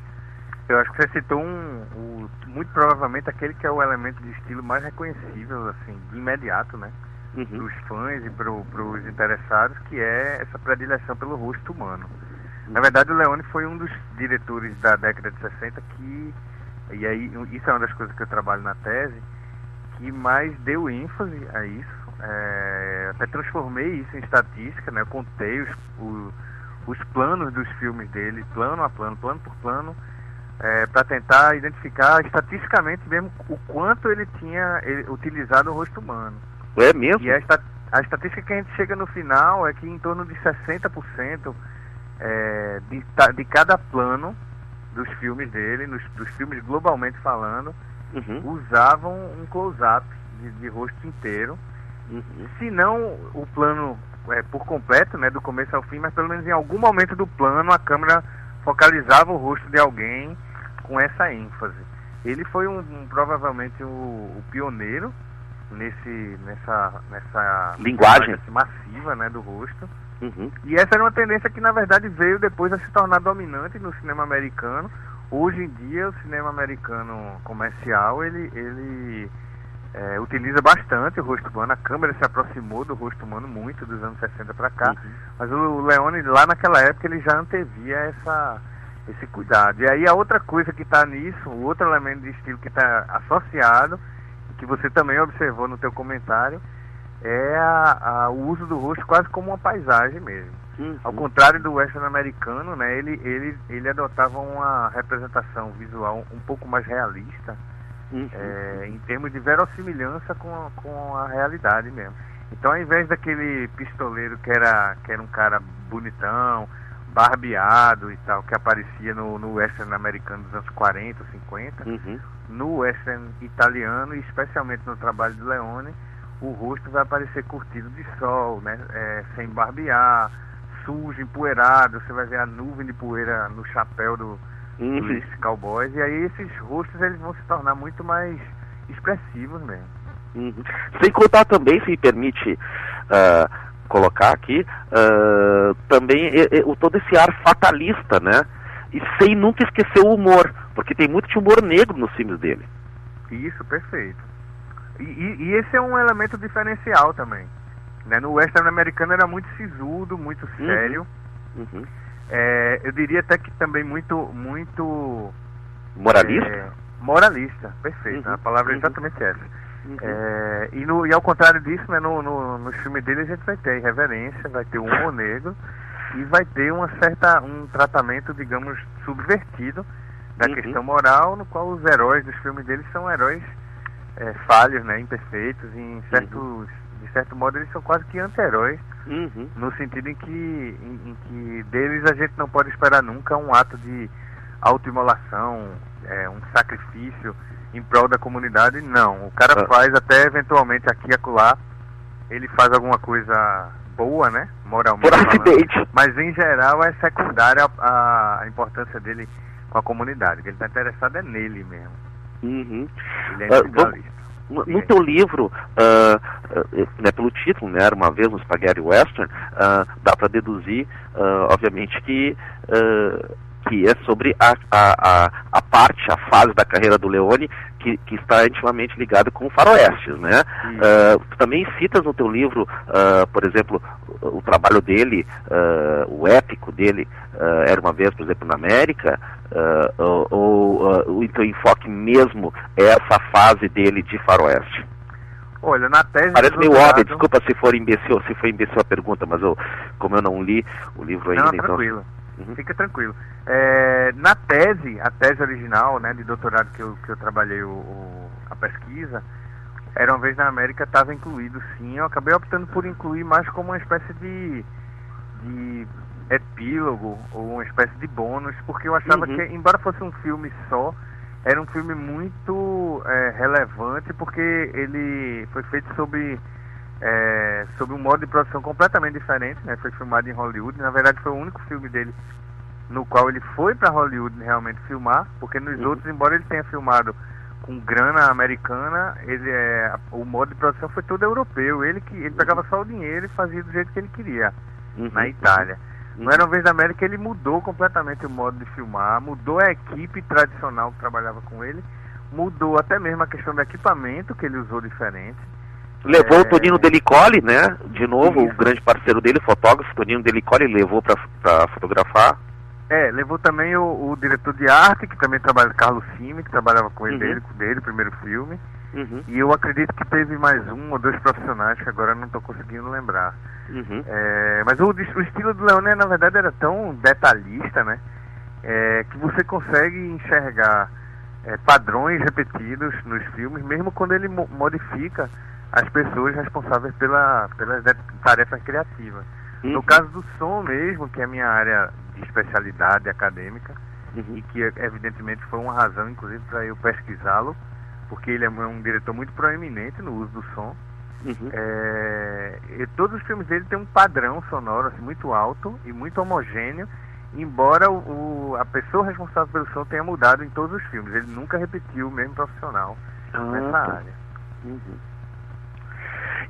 Eu acho que você citou um, um, muito provavelmente aquele que é o elemento de estilo mais reconhecível, assim, de imediato, né? Uhum. Dos fãs e para os interessados, que é essa predileção pelo rosto humano. Uhum. Na verdade, o Leone foi um dos diretores da década de sessenta que, e aí isso é uma das coisas que eu trabalho na tese, que mais deu ênfase a isso. É, até transformei isso em estatística, né? Eu contei os, o, os planos dos filmes dele, plano a plano, plano por plano, É, para tentar identificar estatisticamente mesmo o quanto ele tinha ele, utilizado o rosto humano. É mesmo? E a, esta, a estatística que a gente chega no final é que em torno de sessenta por cento é, de, de cada plano dos filmes dele, nos, dos filmes globalmente falando, uhum. usavam um close-up de, de rosto inteiro. Uhum. Se não o plano é, por completo, né, do começo ao fim, mas pelo menos em algum momento do plano a câmera focalizava o rosto de alguém com essa ênfase. Ele foi um, um provavelmente o, o pioneiro nesse, nessa, nessa linguagem massiva, né, do rosto. Uhum. E essa era uma tendência que na verdade veio depois a se tornar dominante no cinema americano. Hoje em dia o cinema americano comercial ele, ele é, utiliza bastante o rosto humano. A câmera se aproximou do rosto humano muito dos anos sessenta para cá, uhum. Mas o Leone, lá naquela época, ele já antevia essa, esse cuidado. E aí a outra coisa que está nisso, o outro elemento de estilo que está associado, que você também observou no teu comentário, é a, a, o uso do rosto quase como uma paisagem mesmo. Uhum. Ao contrário do western americano, né, ele, ele, ele adotava uma representação visual um pouco mais realista, uhum. é, em termos de verossimilhança com a, com a realidade mesmo. Então, ao invés daquele pistoleiro que era, que era um cara bonitão, barbeado e tal, que aparecia no, no western americano dos anos quarenta, cinquenta, uhum. no western italiano, e especialmente no trabalho de Leone, o rosto vai aparecer curtido de sol, né, é, sem barbear, sujo, empoeirado. Você vai ver a nuvem de poeira no chapéu do, uhum. dos cowboys, e aí esses rostos eles vão se tornar muito mais expressivos mesmo. Uhum. Sem contar também, se me permite uh, colocar aqui, uh, também e, e, o, todo esse ar fatalista, né? E sem nunca esquecer o humor, porque tem muito de humor negro nos filmes dele. Isso, perfeito. E, e, e esse é um elemento diferencial também. Né? No western americano era muito sisudo, muito sério. Uhum. Uhum. É, eu diria até que também muito... muito moralista? É, moralista, perfeito. Uhum. A palavra é exatamente essa. Uhum. É, e, no, e ao contrário disso, né, no, no, no filme dele a gente vai ter irreverência, vai ter um humor negro e vai ter uma certa, um tratamento, digamos, subvertido da uhum. questão moral, no qual os heróis dos filmes dele são heróis é, falhos, né, imperfeitos, e em certos, uhum. de certo modo eles são quase que anti-heróis, uhum. no sentido em que, em, em que deles a gente não pode esperar nunca um ato de autoimolação, é, um sacrifício em prol da comunidade. Não, o cara ah. faz até eventualmente aqui e acolá, ele faz alguma coisa boa, né, moralmente, por acidente, mas em geral é secundária a, a importância dele com a comunidade, que ele está interessado é nele mesmo. Uhum. Ele é individualista. Uh, no, no teu livro, uh, uh, né, pelo título, né, Era Uma Vez no Spaghetti Western, uh, dá para deduzir, uh, obviamente, que uh, que é sobre a, a, a, a parte, a fase da carreira do Leone que, que está intimamente ligada com faroestes, né? Uh, tu também citas no teu livro, uh, por exemplo, o, o trabalho dele, uh, o épico dele, uh, Era Uma Vez, por exemplo, na América, uh, ou, ou uh, o teu enfoque mesmo é essa fase dele de faroeste? Olha, na tese... Parece meio óbvio, desculpa se for imbecil, se foi imbecil a pergunta, mas eu, como eu não li o livro ainda... Não, tranquilo. Então... Uhum. Fica tranquilo. É, na tese, a tese original, né, de doutorado que eu, que eu trabalhei o, o, a pesquisa, Era Uma Vez na América estava incluído, sim. Eu acabei optando por incluir mais como uma espécie de, de epílogo ou uma espécie de bônus, porque eu achava uhum. que, embora fosse um filme só, era um filme muito é, relevante, porque ele foi feito sobre... É, sobre um modo de produção completamente diferente, né? Foi filmado em Hollywood. Na verdade foi o único filme dele no qual ele foi para Hollywood realmente filmar, porque nos uhum. outros, embora ele tenha filmado com grana americana, ele é, o modo de produção foi todo europeu. Ele que ele pegava só o dinheiro e fazia do jeito que ele queria, uhum. na Itália. Uhum. No Era Uma Vez na América ele mudou completamente o modo de filmar, mudou a equipe tradicional que trabalhava com ele, mudou até mesmo a questão do equipamento que ele usou diferente. Levou é... o Tonino Delicoli, né? De novo, Isso. o grande parceiro dele, fotógrafo, Tonino Delicoli, levou para fotografar. É, levou também o, o diretor de arte, que também trabalha, Carlos Cime, que trabalhava com ele, uhum. dele, dele, primeiro filme. Uhum. E eu acredito que teve mais um ou dois profissionais, que agora não estou conseguindo lembrar. Uhum. É, mas o, o estilo do Leone, na verdade, era tão detalhista, né? É, que você consegue enxergar é, padrões repetidos nos filmes, mesmo quando ele mo modifica as pessoas responsáveis pela, pelas tarefas criativas. Uhum. No caso do som mesmo, que é a minha área de especialidade acadêmica, uhum. e que evidentemente foi uma razão, inclusive, para eu pesquisá-lo, porque ele é um diretor muito proeminente no uso do som. Uhum. É, e todos os filmes dele têm um padrão sonoro assim, muito alto e muito homogêneo, embora o, o, a pessoa responsável pelo som tenha mudado em todos os filmes. Ele nunca repetiu o mesmo profissional ah, nessa tá. área. Uhum.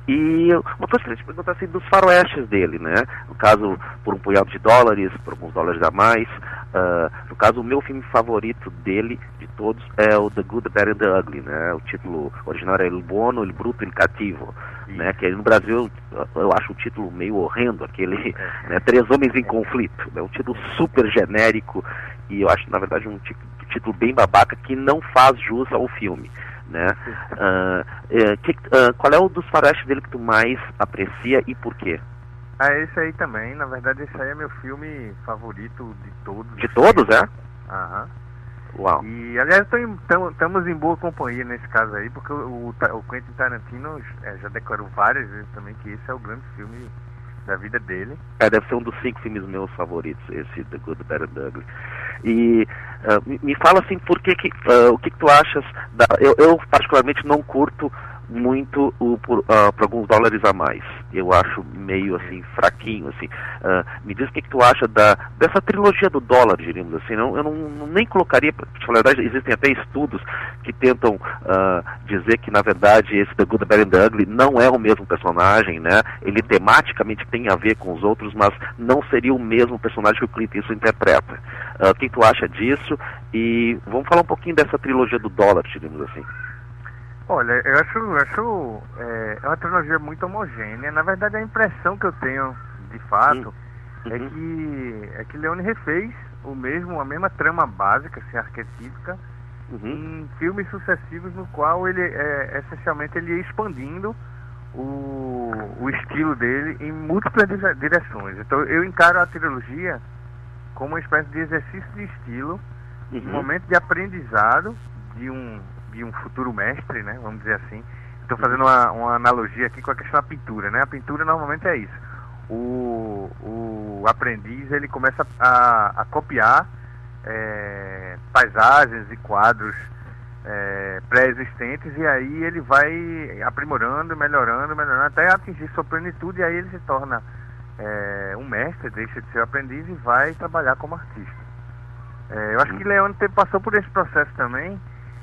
E uma coisa que eu queria te perguntar assim, dos faroestes dele, né? No caso, por um punhado de dólares, por alguns dólares a mais. Uh, no caso, o meu filme favorito dele, de todos, é o The Good, The Bad and The Ugly, né? O título original é El Buono, El Bruto, El Cattivo, né? Que no Brasil eu acho o título meio horrendo, aquele, né? Três Homens em Conflito, né? Um título super genérico e eu acho, na verdade, um título bem babaca que não faz jus ao filme. Né? Uh, uh, que, uh, qual é o dos faroestes dele que tu mais aprecia e por quê? Ah, esse aí também, na verdade esse aí é meu filme favorito de todos. De todos, é? Aham. Uau. E aliás estamos em boa companhia nesse caso aí, porque o, o, o Quentin Tarantino é, já declarou várias vezes também que esse é o grande filme da vida dele. É, deve ser um dos cinco filmes meus favoritos, esse The Good, The Bad and The Ugly. E uh, me, me fala assim, por que que, uh, o que que tu achas, da, eu, eu particularmente não curto muito o, por, uh, por alguns dólares a mais, eu acho meio assim, fraquinho, assim. Uh, me diz o que que tu acha da, dessa trilogia do dólar, diríamos assim. Não, eu não, não nem colocaria, pra te falar a verdade, existem até estudos que tentam uh, dizer que na verdade esse The Good, The Bad and The Ugly não é o mesmo personagem, né? Ele tematicamente tem a ver com os outros, mas não seria o mesmo personagem que o Clint Eastwood interpreta. Uh, o que tu acha disso? E vamos falar um pouquinho dessa trilogia do dólar, diríamos assim. Olha, eu acho, eu acho é, é uma trilogia muito homogênea. Na verdade, a impressão que eu tenho, de fato, uhum. é que é que Leone refez o mesmo, a mesma trama básica, assim, arquetípica, uhum. em filmes sucessivos, no qual ele, é, essencialmente, ele ia expandindo o, o estilo dele em múltiplas direções. Então, eu encaro a trilogia como uma espécie de exercício de estilo, uhum. um momento de aprendizado de um de um futuro mestre, né, vamos dizer assim. Estou fazendo uma, uma analogia aqui com a questão da pintura, né? A pintura normalmente é isso. O, o aprendiz, ele começa a, a copiar é, paisagens e quadros é, pré-existentes, e aí ele vai aprimorando, melhorando, melhorando, até atingir sua plenitude, e aí ele se torna é, um mestre, deixa de ser aprendiz e vai trabalhar como artista. É, eu acho que Leone passou por esse processo também.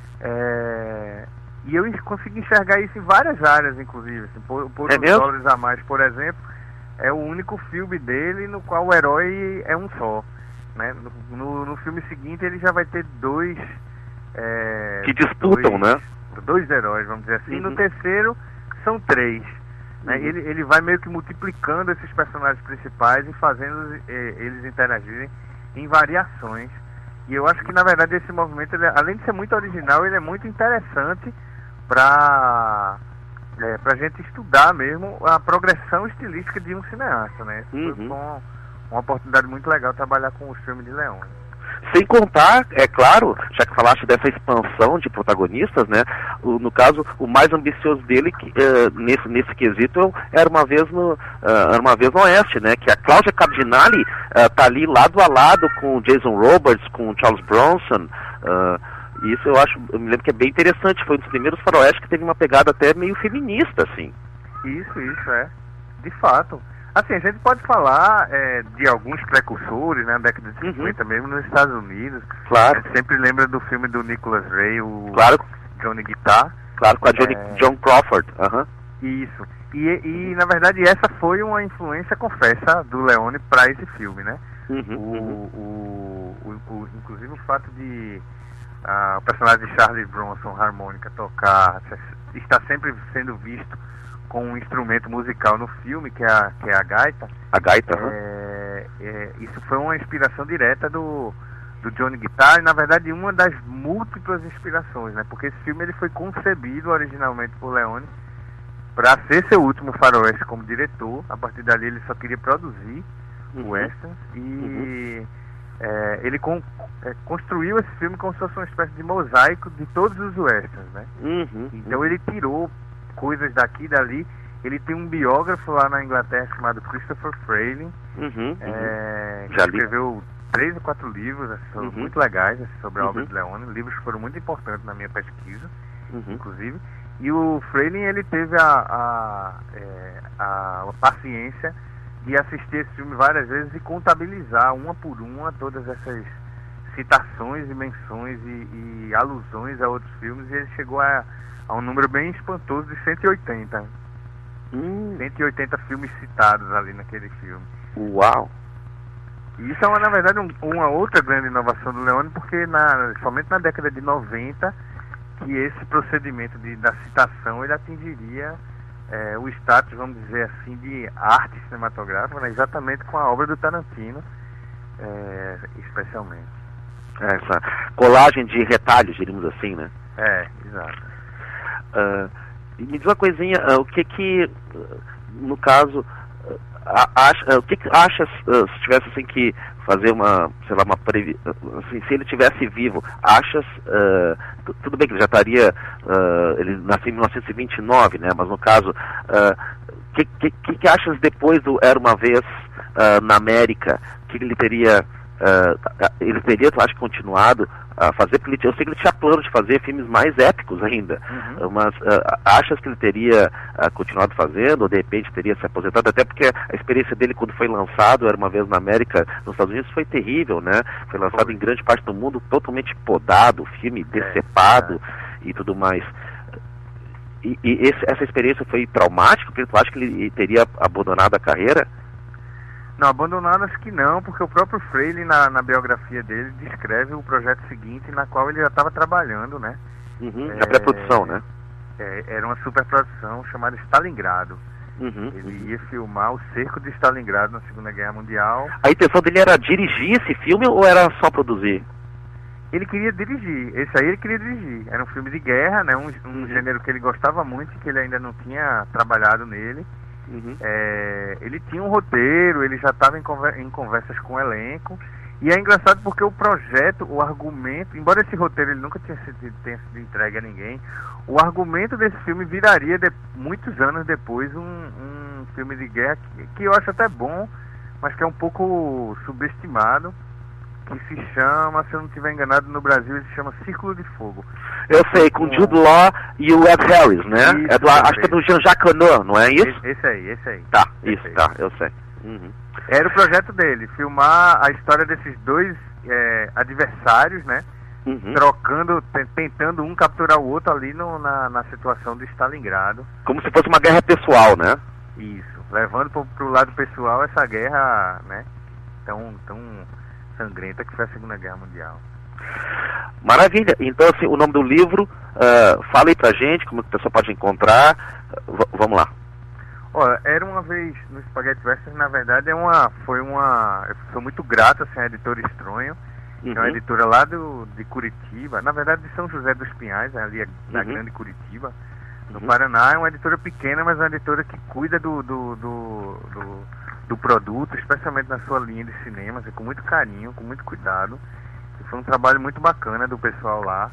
É, e eu consegui enxergar isso em várias áreas, inclusive. Assim, por por é uns dólares a mais, por exemplo, é o único filme dele no qual o herói é um só. Né? No, no, no filme seguinte ele já vai ter dois... É, que disputam, dois, né? Dois heróis, vamos dizer assim. Uhum. No terceiro são três. Né? Uhum. Ele, ele vai meio que multiplicando esses personagens principais e fazendo eh, eles interagirem em variações. E eu acho que, na verdade, esse movimento, ele, além de ser muito original, ele é muito interessante para é, a gente estudar mesmo a progressão estilística de um cineasta, né? Isso uhum. foi uma, uma oportunidade muito legal trabalhar com os filmes de Leone. Sem contar, é claro, já que falaste dessa expansão de protagonistas, né? O, no caso, o mais ambicioso dele, que, uh, nesse, nesse quesito, era uma vez no, uh, era uma vez no Oeste, né? Que a Cláudia Cardinale uh, tá ali lado a lado com o Jason Robards, com o Charles Bronson. Uh, isso eu acho, eu me lembro que é bem interessante. Foi um dos primeiros faroeste que teve uma pegada até meio feminista, assim. Isso, isso, é. De fato. Assim, a gente pode falar é, de alguns precursores, né, na década de cinquenta, uhum. mesmo nos Estados Unidos. Claro. A gente sempre lembra do filme do Nicholas Ray, o claro. Johnny Guitar. Claro, com a Johnny, é... John Crawford. Uhum. Isso. E, e, uhum. na verdade, essa foi uma influência, confessa, do Leone para esse filme, né? Uhum. O, o, o, o, inclusive o fato de uh, o personagem de Charles Bronson, harmônica, tocar, está sempre sendo visto com um instrumento musical no filme, que é a, que é a gaita. A gaita, é, é, isso foi uma inspiração direta do, do Johnny Guitar, e na verdade uma das múltiplas inspirações, né? Porque esse filme ele foi concebido originalmente por Leone para ser seu último faroeste como diretor. A partir dali ele só queria produzir uhum. westerns, e uhum. é, ele con, é, construiu esse filme como se fosse uma espécie de mosaico de todos os westerns, né? Uhum. Então uhum. ele tirou coisas daqui e dali. Ele tem um biógrafo lá na Inglaterra chamado Christopher Frayling, uhum, é, uhum. que escreveu três ou quatro livros assim, uhum. muito legais assim, sobre a uhum. obra de Leone. Livros que foram muito importantes na minha pesquisa, uhum. inclusive. E o Frayling, ele teve a, a, é, a, a paciência de assistir esse filme várias vezes e contabilizar uma por uma todas essas citações e menções e, e alusões a outros filmes, e ele chegou a a um número bem espantoso de cento e oitenta. Hum. cento e oitenta filmes citados ali naquele filme. Uau! E isso é, uma, na verdade, um, uma outra grande inovação do Leone, porque na, somente na década de noventa que esse procedimento de, da citação ele atingiria é, o status, vamos dizer assim, de arte cinematográfica, né, exatamente com a obra do Tarantino, é, especialmente. Essa colagem de retalhos, diríamos assim, né? É, exato. Uh, me diz uma coisinha, uh, o que que, uh, no caso, uh, acha, uh, o que que achas, uh, se tivesse assim que fazer uma, sei lá, uma previ... assim, se ele tivesse vivo, achas, uh, tudo bem que ele já estaria, uh, ele nasceu em mil novecentos e vinte e nove, né, mas no caso, o uh, que, que, que achas depois do Era Uma Vez uh, na América, que ele teria, uh, ele teria, tu acha, continuado a fazer, porque ele, eu sei que ele tinha plano de fazer filmes mais épicos ainda, uhum. mas uh, achas que ele teria uh, continuado fazendo, ou de repente teria se aposentado, até porque a experiência dele quando foi lançado, Era Uma Vez na América, nos Estados Unidos, foi terrível, né? Foi lançado foi. em grande parte do mundo, totalmente podado, o filme decepado é, é. e tudo mais. E, e esse, essa experiência foi traumática, porque tu acha que ele teria abandonado a carreira? Não, abandonado acho que não, porque o próprio Freire, na, na biografia dele, descreve o projeto seguinte, na qual ele já estava trabalhando, né? Uhum, é, a pré-produção, né? É, era uma superprodução chamada Stalingrado. Uhum, ele uhum. ia filmar o cerco de Stalingrado na Segunda Guerra Mundial. A intenção dele era dirigir esse filme ou era só produzir? Ele queria dirigir, esse aí ele queria dirigir. Era um filme de guerra, né? Um, um uhum. gênero que ele gostava muito, que ele ainda não tinha trabalhado nele. Uhum. É, ele tinha um roteiro, ele já estava em, conver em conversas com o elenco, e é engraçado porque o projeto, o argumento, embora esse roteiro ele nunca tinha sido, tenha sido entregue a ninguém, o argumento desse filme viraria de, muitos anos depois um, um filme de guerra que, que eu acho até bom, mas que é um pouco subestimado, que se chama, se eu não estiver enganado, no Brasil ele se chama Círculo de Fogo. Eu sei, com Jude Law e o Ed Harris, né? Isso, é do, acho que é do Jean-Jacques Annaud, não é isso? Esse, esse aí, esse aí. Tá, esse isso, aí. tá, eu sei. Uhum. Era o projeto dele, filmar a história desses dois é, adversários, né? Uhum. Trocando, tentando um capturar o outro ali no, na, na situação de Stalingrado. Como se fosse uma guerra pessoal, né? Isso, levando pro, pro lado pessoal essa guerra, né? Tão, tão sangrenta que foi a Segunda Guerra Mundial. Maravilha. Então, assim, o nome do livro, uh, fala aí pra gente, como a pessoa pode encontrar. V vamos lá. Olha, Era Uma Vez no Spaghetti Western, na verdade, é uma, foi uma... Eu sou muito grato, assim, à editora Estronho, que uhum. é uma editora lá do, de Curitiba, na verdade de São José dos Pinhais, né, ali na uhum. Grande Curitiba, no uhum. Paraná. É uma editora pequena, mas é uma editora que cuida do, do, do, do, do produto, especialmente na sua linha de cinema, assim, com muito carinho, com muito cuidado. E foi um trabalho muito bacana do pessoal lá,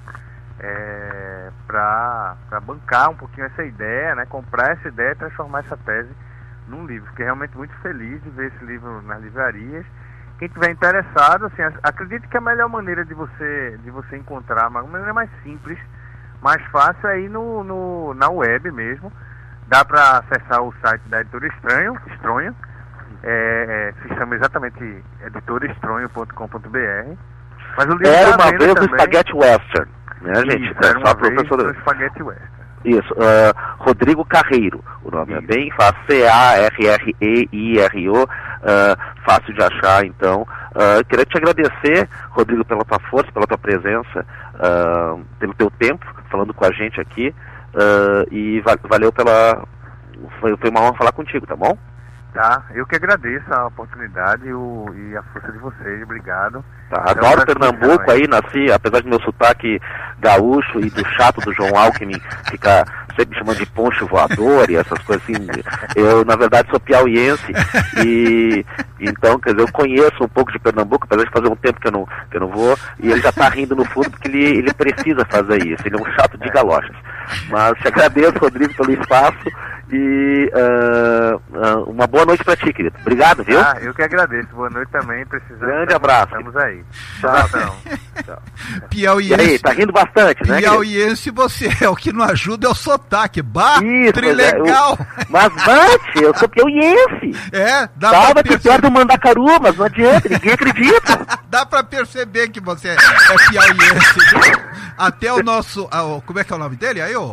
é, para bancar um pouquinho essa ideia, né, comprar essa ideia e transformar essa tese num livro. Fiquei realmente muito feliz de ver esse livro nas livrarias. Quem tiver interessado, assim, acredito que a melhor maneira de você, de você encontrar, uma maneira mais simples, mais fácil, é ir no, no, na web mesmo. Dá para acessar o site da Editora Estranho, Estronho, é, é, se chama exatamente editora estronho ponto com ponto br. Mas o livro Era Uma Vez no Spaghetti Western, né, gente? Isso, Era é só Uma Vez professor... no Spaghetti Western. Isso, uh, Rodrigo Carreiro, o nome Isso. é bem fácil, C A R R E I R O, uh, fácil de achar, então. Uh, queria te agradecer, Rodrigo, pela tua força, pela tua presença, uh, pelo teu tempo, falando com a gente aqui, uh, e va valeu pela... Foi, foi uma honra falar contigo, tá bom? Tá, eu que agradeço a oportunidade e, o, e a força de vocês, obrigado. Tá, adoro Pernambuco aí, nasci, apesar de meu sotaque gaúcho e do chato do João Alckmin ficar sempre chamando de poncho voador e essas coisas assim, eu na verdade sou piauiense e então, quer dizer, eu conheço um pouco de Pernambuco, apesar de fazer um tempo que eu não, que eu não vou, e ele já tá rindo no fundo porque ele, ele precisa fazer isso, ele é um chato de galochas. Mas te agradeço, Rodrigo, pelo espaço e uh, uh, uma boa noite pra ti, querido. Obrigado, viu? Ah, eu que agradeço. Boa noite também. Precisamos. Grande abraço. Estamos aí. Tchau. Tchau. Tchau. Piauiense. E aí, tá rindo bastante, né? Piauiense, você é o que não ajuda é o sotaque. Bah, isso, trilegal. É, eu, mas bate, eu sou piauiense. É, dá Tava pra perceber. pior do Mandacaru, mas não adianta, ninguém acredita. Dá pra perceber que você é piauiense. Até o nosso, ah, como é que é o nome dele aí, ô?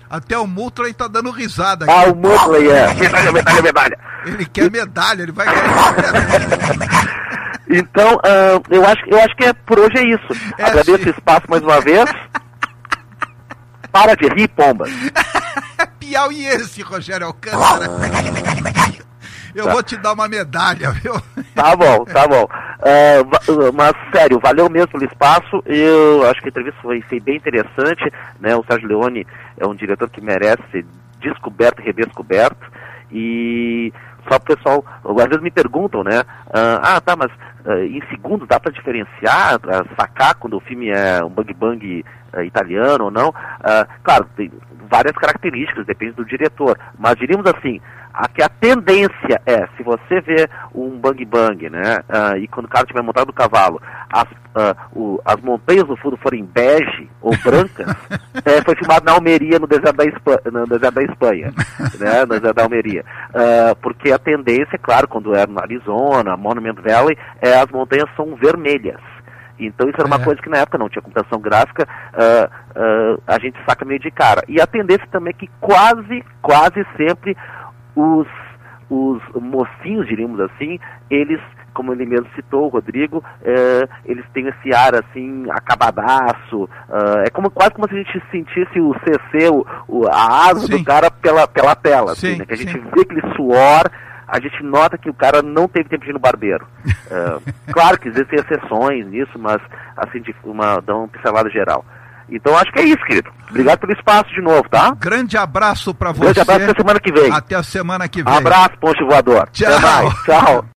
Até o Mutley tá dando risada aqui. Ah, o Mutley, é. Medalha, medalha, medalha. Ele quer medalha, ele vai ganhar medalha. Então, uh, eu, acho, eu acho que é, por hoje é isso. É Agradeço assim. o espaço mais uma vez. Para de rir, pombas. Piauiense, Rogério Alcântara. Eu tá. vou te dar uma medalha, viu? Tá bom, tá bom. Uh, mas, sério, valeu mesmo pelo espaço. Eu acho que a entrevista foi, foi bem interessante, né? O Sérgio Leone é um diretor que merece ser descoberto e redescoberto. E só o pessoal, às vezes me perguntam, né? Uh, ah, tá, mas uh, em segundos dá para diferenciar, uh, sacar quando o filme é um bang bang uh, italiano ou não? Uh, claro, tem várias características, depende do diretor. Mas diríamos assim, a que a tendência é, se você vê um bang bang, né? Uh, e quando o cara estiver montado no cavalo, as, uh, o, as montanhas do fundo forem bege ou brancas, é, foi filmado na Almeria, no deserto da Espanha, no deserto da Espanha, né? No deserto da Almeria. Uh, porque a tendência, claro, quando é no Arizona, Monument Valley, é, as montanhas são vermelhas. Então isso era uma é. coisa que na época não tinha computação gráfica, uh, uh, a gente saca meio de cara. E a tendência também é que quase, quase sempre os, os mocinhos, diríamos assim, eles, como ele mesmo citou, o Rodrigo, uh, eles têm esse ar assim, acabadaço, uh, é como, quase como se a gente sentisse o C C, o, o, a asa sim. do cara pela, pela tela, sim, assim, né? Que a gente sim. vê aquele suor, a gente nota que o cara não teve tempo de ir no barbeiro. Uh, claro que existem exceções nisso, mas assim, de uma, dá uma pincelada geral. Então acho que é isso, querido. Obrigado pelo espaço de novo, tá? Grande abraço pra você. Grande abraço até semana que vem. Até a semana que vem. Abraço, ponte voador. Tchau. Até mais. Tchau.